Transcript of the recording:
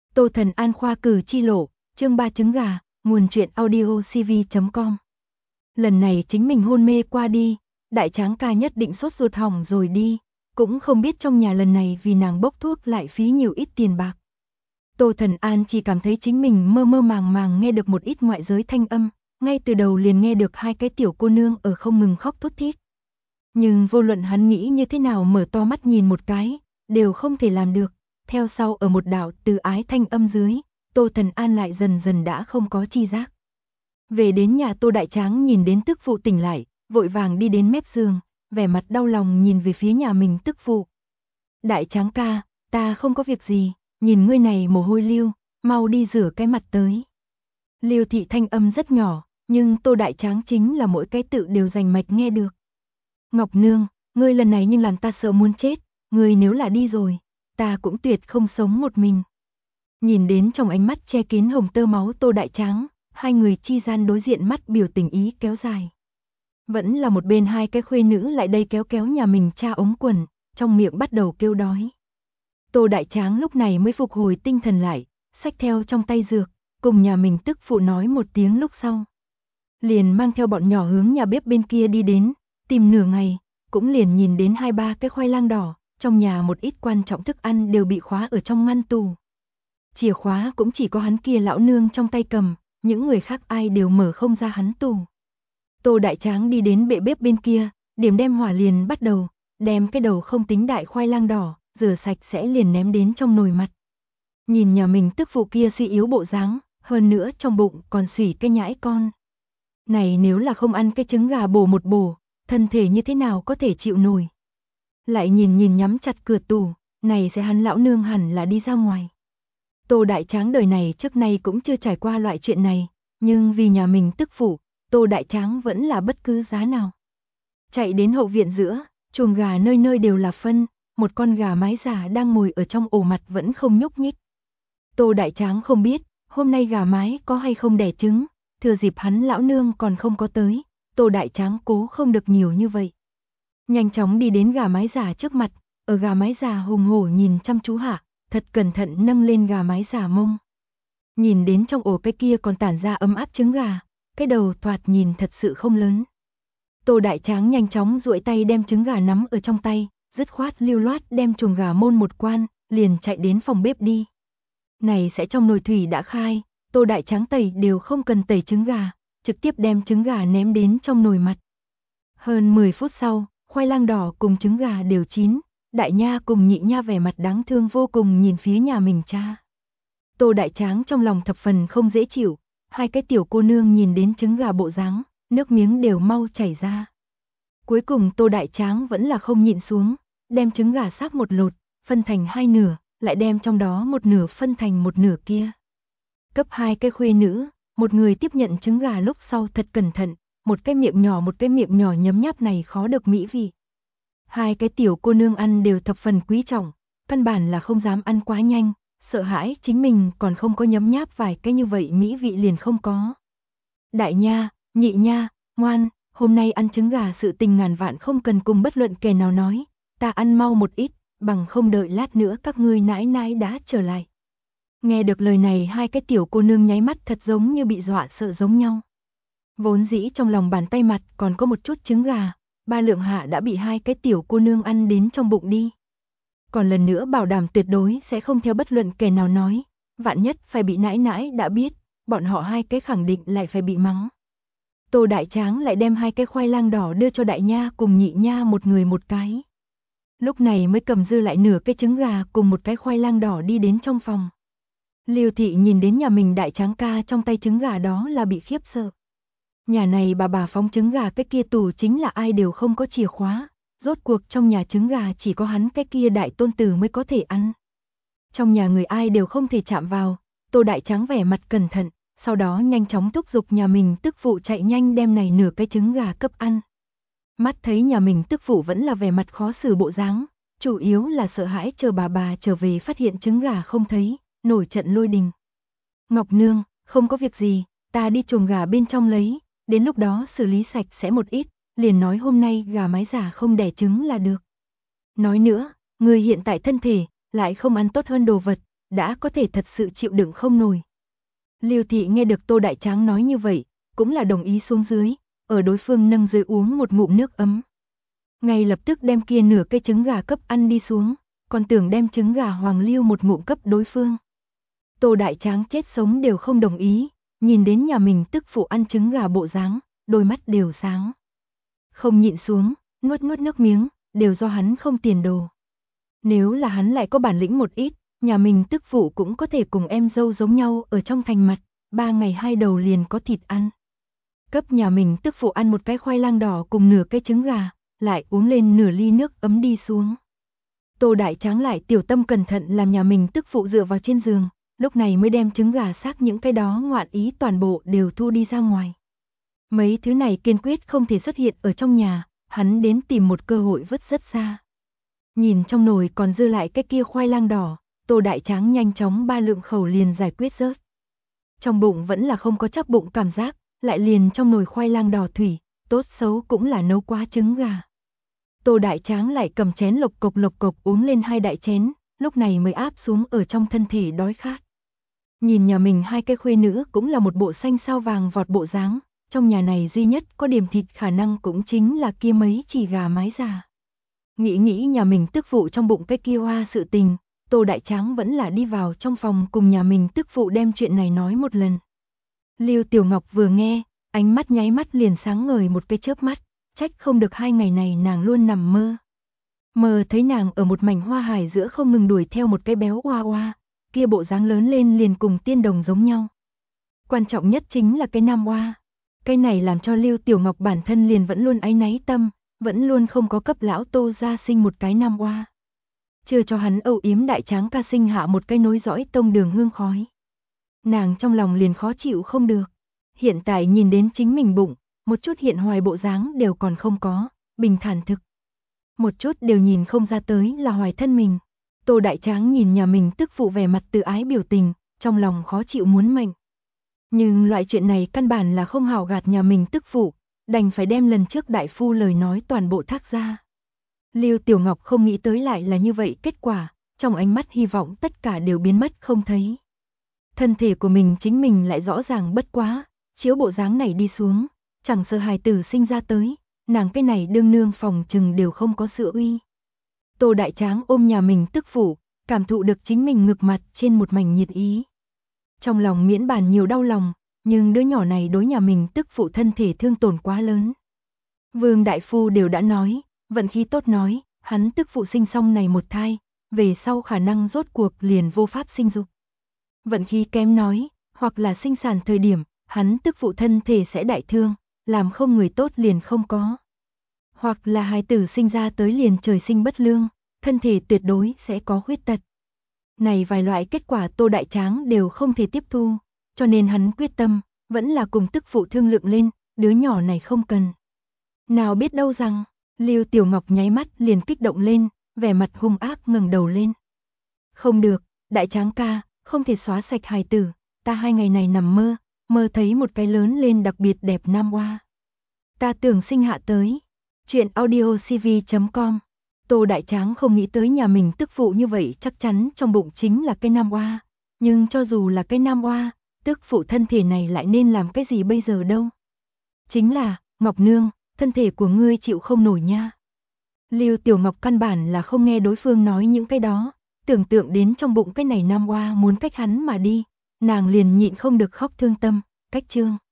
Tô Thần An khoa cử chi lộ, chương 3 trứng gà, nguồn truyện audio cv.com. Lần này chính mình hôn mê qua đi, đại tráng ca nhất định sốt ruột hỏng rồi đi, cũng không biết trong nhà lần này vì nàng bốc thuốc lại phí nhiều ít tiền bạc. Tô Thần An chỉ cảm thấy chính mình mơ mơ màng màng nghe được một ít ngoại giới thanh âm, ngay từ đầu liền nghe được hai cái tiểu cô nương ở không ngừng khóc thút thít. Nhưng vô luận hắn nghĩ như thế nào mở to mắt nhìn một cái, đều không thể làm được. Theo sau ở một đạo từ ái thanh âm dưới, Tô Thần An lại dần dần đã không có chi giác. Về đến nhà Tô Đại Tráng nhìn đến tức phụ tỉnh lại, vội vàng đi đến mép giường, vẻ mặt đau lòng nhìn về phía nhà mình tức phụ. Đại Tráng ca, ta không có việc gì, nhìn ngươi này mồ hôi lưu, mau đi rửa cái mặt tới. Lưu thị thanh âm rất nhỏ, nhưng Tô Đại Tráng chính là mỗi cái tự đều rành mạch nghe được. Ngọc Nương, ngươi lần này nhưng làm ta sợ muốn chết, ngươi nếu là đi rồi, ta cũng tuyệt không sống một mình. Nhìn đến trong ánh mắt che kín hồng tơ máu Tô Đại Tráng, hai người chi gian đối diện mắt biểu tình ý kéo dài. Vẫn là một bên hai cái khuê nữ lại đây kéo kéo nhà mình cha ống quần, trong miệng bắt đầu kêu đói. Tô Đại Tráng lúc này mới phục hồi tinh thần lại, xách theo trong tay dược, cùng nhà mình tức phụ nói một tiếng lúc sau. Liền mang theo bọn nhỏ hướng nhà bếp bên kia đi đến, tìm nửa ngày, cũng liền nhìn đến hai ba cái khoai lang đỏ, trong nhà một ít quan trọng thức ăn đều bị khóa ở trong ngăn tủ. Chìa khóa cũng chỉ có hắn kia lão nương trong tay cầm, những người khác ai đều mở không ra hắn tủ. Tô Đại Tráng đi đến bệ bếp bên kia, điểm đem hỏa liền bắt đầu, đem cái đầu không tính đại khoai lang đỏ, rửa sạch sẽ liền ném đến trong nồi mặt. Nhìn nhà mình tức phụ kia suy yếu bộ dáng, hơn nữa trong bụng còn sủy cái nhãi con. Này nếu là không ăn cái trứng gà bổ một bổ, thân thể như thế nào có thể chịu nổi. Lại nhìn nhắm chặt cửa tủ, này sẽ hắn lão nương hẳn là đi ra ngoài. Tô Đại Tráng đời này trước nay cũng chưa trải qua loại chuyện này, nhưng vì nhà mình tức phụ, Tô Đại Tráng vẫn là bất cứ giá nào. Chạy đến hậu viện giữa, chuồng gà nơi nơi đều là phân, một con gà mái già đang ngồi ở trong ổ mặt vẫn không nhúc nhích. Tô Đại Tráng không biết, hôm nay gà mái có hay không đẻ trứng, thừa dịp hắn lão nương còn không có tới, Tô Đại Tráng cố không được nhiều như vậy. Nhanh chóng đi đến gà mái già trước mặt, ở gà mái già hùng hổ nhìn chăm chú hạ, thật cẩn thận nâng lên gà mái già mông. Nhìn đến trong ổ cái kia còn tản ra ấm áp trứng gà, cái đầu thoạt nhìn thật sự không lớn. Tô Đại Tráng nhanh chóng duỗi tay đem trứng gà nắm ở trong tay, dứt khoát lưu loát đem chuồng gà môn một quan, liền chạy đến phòng bếp đi. Này sẽ trong nồi thủy đã khai, Tô Đại Tráng tẩy đều không cần tẩy trứng gà, trực tiếp đem trứng gà ném đến trong nồi mặt. Hơn 10 phút sau, khoai lang đỏ cùng trứng gà đều chín, Đại Nha cùng Nhị Nha vẻ mặt đáng thương vô cùng nhìn phía nhà mình cha. Tô Đại Tráng trong lòng thập phần không dễ chịu, hai cái tiểu cô nương nhìn đến trứng gà bộ dáng, nước miếng đều mau chảy ra. Cuối cùng Tô Đại Tráng vẫn là không nhịn xuống, đem trứng gà sáp một lột, phân thành hai nửa, lại đem trong đó một nửa phân thành một nửa kia. Cấp hai cái khuê nữ, một người tiếp nhận trứng gà lúc sau thật cẩn thận, một cái miệng nhỏ nhấm nháp này khó được mỹ vị. Hai cái tiểu cô nương ăn đều thập phần quý trọng, căn bản là không dám ăn quá nhanh, sợ hãi chính mình còn không có nhấm nháp vài cái như vậy mỹ vị liền không có. Đại Nha, Nhị Nha, ngoan, hôm nay ăn trứng gà sự tình ngàn vạn không cần cùng bất luận kẻ nào nói, ta ăn mau một ít, bằng không đợi lát nữa các ngươi nãi nãi đã trở lại. Nghe được lời này hai cái tiểu cô nương nháy mắt thật giống như bị dọa sợ giống nhau. Vốn dĩ trong lòng bàn tay mặt còn có một chút trứng gà, ba lượng hạ đã bị hai cái tiểu cô nương ăn đến trong bụng đi. Còn lần nữa bảo đảm tuyệt đối sẽ không theo bất luận kẻ nào nói, vạn nhất phải bị nãi nãi đã biết, bọn họ hai cái khẳng định lại phải bị mắng. Tô Đại Tráng lại đem hai cái khoai lang đỏ đưa cho Đại Nha cùng Nhị Nha một người một cái. Lúc này mới cầm dư lại nửa cái trứng gà cùng một cái khoai lang đỏ đi đến trong phòng. Lưu Thị nhìn đến nhà mình Đại Tráng ca trong tay trứng gà đó là bị khiếp sợ. Nhà này bà phóng trứng gà cái kia tủ chính là ai đều không có chìa khóa, rốt cuộc trong nhà trứng gà chỉ có hắn cái kia đại tôn tử mới có thể ăn. Trong nhà người ai đều không thể chạm vào, Tô Đại Tráng vẻ mặt cẩn thận, sau đó nhanh chóng thúc giục nhà mình tức phụ chạy nhanh đem này nửa cái trứng gà cấp ăn. Mắt thấy nhà mình tức phụ vẫn là vẻ mặt khó xử bộ dáng, chủ yếu là sợ hãi chờ bà trở về phát hiện trứng gà không thấy, nổi trận lôi đình. Ngọc Nương, không có việc gì, ta đi chuồng gà bên trong lấy, đến lúc đó xử lý sạch sẽ một ít, liền nói hôm nay gà mái già không đẻ trứng là được. Nói nữa, người hiện tại thân thể, lại không ăn tốt hơn đồ vật, đã có thể thật sự chịu đựng không nổi. Lưu Thị nghe được Tô Đại Tráng nói như vậy, cũng là đồng ý xuống dưới, ở đối phương nâng dưới uống một ngụm nước ấm. Ngay lập tức đem kia nửa cây trứng gà cấp ăn đi xuống, còn tưởng đem trứng gà hoàng lưu một ngụm cấp đối phương. Tô Đại Tráng chết sống đều không đồng ý, nhìn đến nhà mình tức phụ ăn trứng gà bộ dáng, đôi mắt đều sáng. Không nhịn xuống, nuốt nước miếng, đều do hắn không tiền đồ. Nếu là hắn lại có bản lĩnh một ít, nhà mình tức phụ cũng có thể cùng em dâu giống nhau ở trong thành mặt, 3 ngày 2 đầu liền có thịt ăn. Cấp nhà mình tức phụ ăn một cái khoai lang đỏ cùng nửa cái trứng gà, lại uống lên nửa ly nước ấm đi xuống. Tô Đại Tráng lại tiểu tâm cẩn thận làm nhà mình tức phụ dựa vào trên giường, lúc này mới đem trứng gà xác những cái đó ngoạn ý toàn bộ đều thu đi ra ngoài. Mấy thứ này kiên quyết không thể xuất hiện ở trong nhà, hắn đến tìm một cơ hội vứt rất xa. Nhìn trong nồi còn dư lại cái kia khoai lang đỏ, Tô Đại Tráng nhanh chóng 3 lượng khẩu liền giải quyết rớt. Trong bụng vẫn là không có chắc bụng cảm giác, lại liền trong nồi khoai lang đỏ thủy, tốt xấu cũng là nấu quá trứng gà. Tô Đại Tráng lại cầm chén lộc cộc uống lên 2 đại chén, lúc này mới áp xuống ở trong thân thể đói khát. Nhìn nhà mình 2 cái khuê nữ cũng là một bộ xanh sao vàng vọt bộ dáng, trong nhà này duy nhất có điểm thịt khả năng cũng chính là kia mấy chỉ gà mái già. Nghĩ nhà mình tức phụ trong bụng cái kia hoa sự tình, Tô Đại Tráng vẫn là đi vào trong phòng cùng nhà mình tức phụ đem chuyện này nói một lần. Lưu Tiểu Ngọc vừa nghe, ánh mắt nháy mắt liền sáng ngời một cái chớp mắt, trách không được 2 ngày này nàng luôn nằm mơ. Mơ thấy nàng ở một mảnh hoa hải giữa không ngừng đuổi theo một cái béo oa oa, kia bộ dáng lớn lên liền cùng tiên đồng giống nhau. Quan trọng nhất chính là cái nam oa. Cái này làm cho Lưu Tiểu Ngọc bản thân liền vẫn luôn áy náy tâm, vẫn luôn không có cấp lão Tô gia sinh một cái nam oa. Chưa cho hắn âu yếm Đại Tráng ca sinh hạ một cái nối dõi tông đường hương khói. Nàng trong lòng liền khó chịu không được. Hiện tại nhìn đến chính mình bụng, một chút hiện hoài bộ dáng đều còn không có, bình thản thực. Một chút đều nhìn không ra tới là hoài thân mình. Tô Đại Tráng nhìn nhà mình tức phụ vẻ mặt tự ái biểu tình, trong lòng khó chịu muốn mệnh. Nhưng loại chuyện này căn bản là không hảo gạt nhà mình tức phụ, đành phải đem lần trước đại phu lời nói toàn bộ thác ra. Lưu Tiểu Ngọc không nghĩ tới lại là như vậy kết quả, trong ánh mắt hy vọng tất cả đều biến mất không thấy. Thân thể của mình chính mình lại rõ ràng bất quá, chiếu bộ dáng này đi xuống, chẳng sợ hài tử sinh ra tới, nàng cái này đương nương phòng chừng đều không có sự uy. Tô Đại Tráng ôm nhà mình tức phụ, cảm thụ được chính mình ngực mặt trên một mảnh nhiệt ý. Trong lòng miễn bàn nhiều đau lòng, nhưng đứa nhỏ này đối nhà mình tức phụ thân thể thương tổn quá lớn. Vương Đại Phu đều đã nói, vận khí tốt nói, hắn tức phụ sinh xong này một thai, về sau khả năng rốt cuộc liền vô pháp sinh dục. Vận khí kém nói, hoặc là sinh sản thời điểm, hắn tức phụ thân thể sẽ đại thương, làm không người tốt liền không có. Hoặc là hài tử sinh ra tới liền trời sinh bất lương, thân thể tuyệt đối sẽ có khuyết tật. Này vài loại kết quả Tô Đại Tráng đều không thể tiếp thu, cho nên hắn quyết tâm, vẫn là cùng tức phụ thương lượng lên, đứa nhỏ này không cần. Nào biết đâu rằng, Lưu Tiểu Ngọc nháy mắt liền kích động lên, vẻ mặt hung ác ngẩng đầu lên. Không được, Đại Tráng ca, không thể xóa sạch hài tử, ta 2 ngày này nằm mơ thấy một cái lớn lên đặc biệt đẹp nam oa. Ta tưởng sinh hạ tới. Chuyện audiocv.com. Tô Đại Tráng không nghĩ tới nhà mình tức phụ như vậy chắc chắn trong bụng chính là cái nam oa. Nhưng cho dù là cái nam oa, tức phụ thân thể này lại nên làm cái gì bây giờ đâu. Chính là, Ngọc Nương, thân thể của ngươi chịu không nổi nha. Lưu Tiểu Ngọc căn bản là không nghe đối phương nói những cái đó, tưởng tượng đến trong bụng cái này nam oa muốn cách hắn mà đi, nàng liền nhịn không được khóc thương tâm, cách chương.